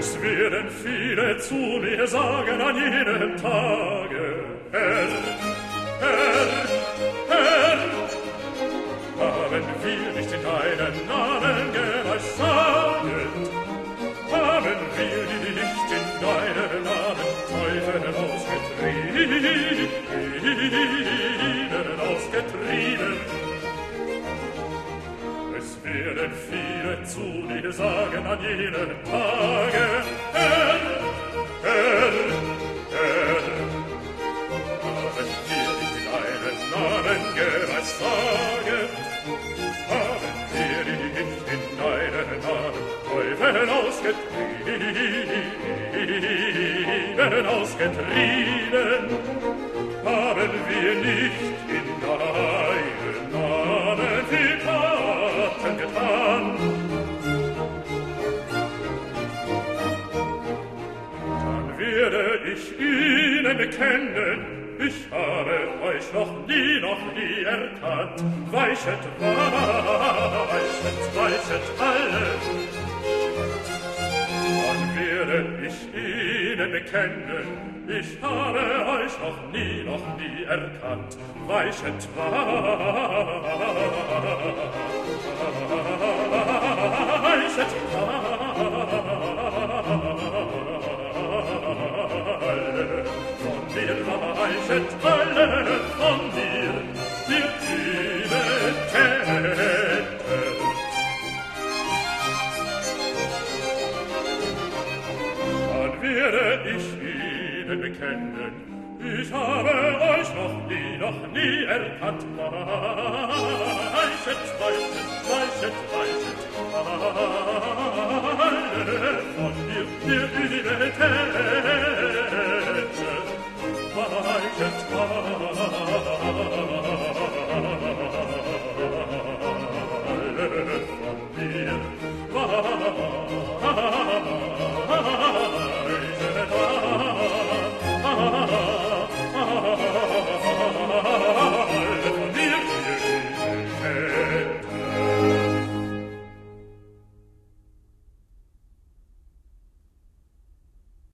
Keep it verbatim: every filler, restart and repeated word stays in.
Es werden viele zu mir sagen an jenem Tage, Herr, Herr, Herr, haben wir nicht in deinen Namen geweissaget? Haben wir nicht in deinen Namen Teufel ausgetrieben, ausgetrieben? Es werden viele zu dir sagen an jenem Tage, Herr, Herr, Herr, haben wir nicht in deinen Namen geweissaget? Haben wir nicht in deinen Namen Teufel ausgetrieben, ausgetrieben? Haben wir nicht in deinen Namen viel Taten getan? Dann werde ich ihnen bekennen, ich habe euch noch nie, noch nie erkannt. Weichet, weichet, weichet alle. Dann werde ich ihnen bekennen, ich habe euch noch nie, noch nie erkannt. Weichet, weichet alle. Von mir weichet alle, von mir, ihr lieben Ketten. Dann werde ich ihnen bekennen, ich habe euch noch nie, noch nie erkannt. Weichet, weichet, weichet, weichet alle von mir, ihr lieben Ketten.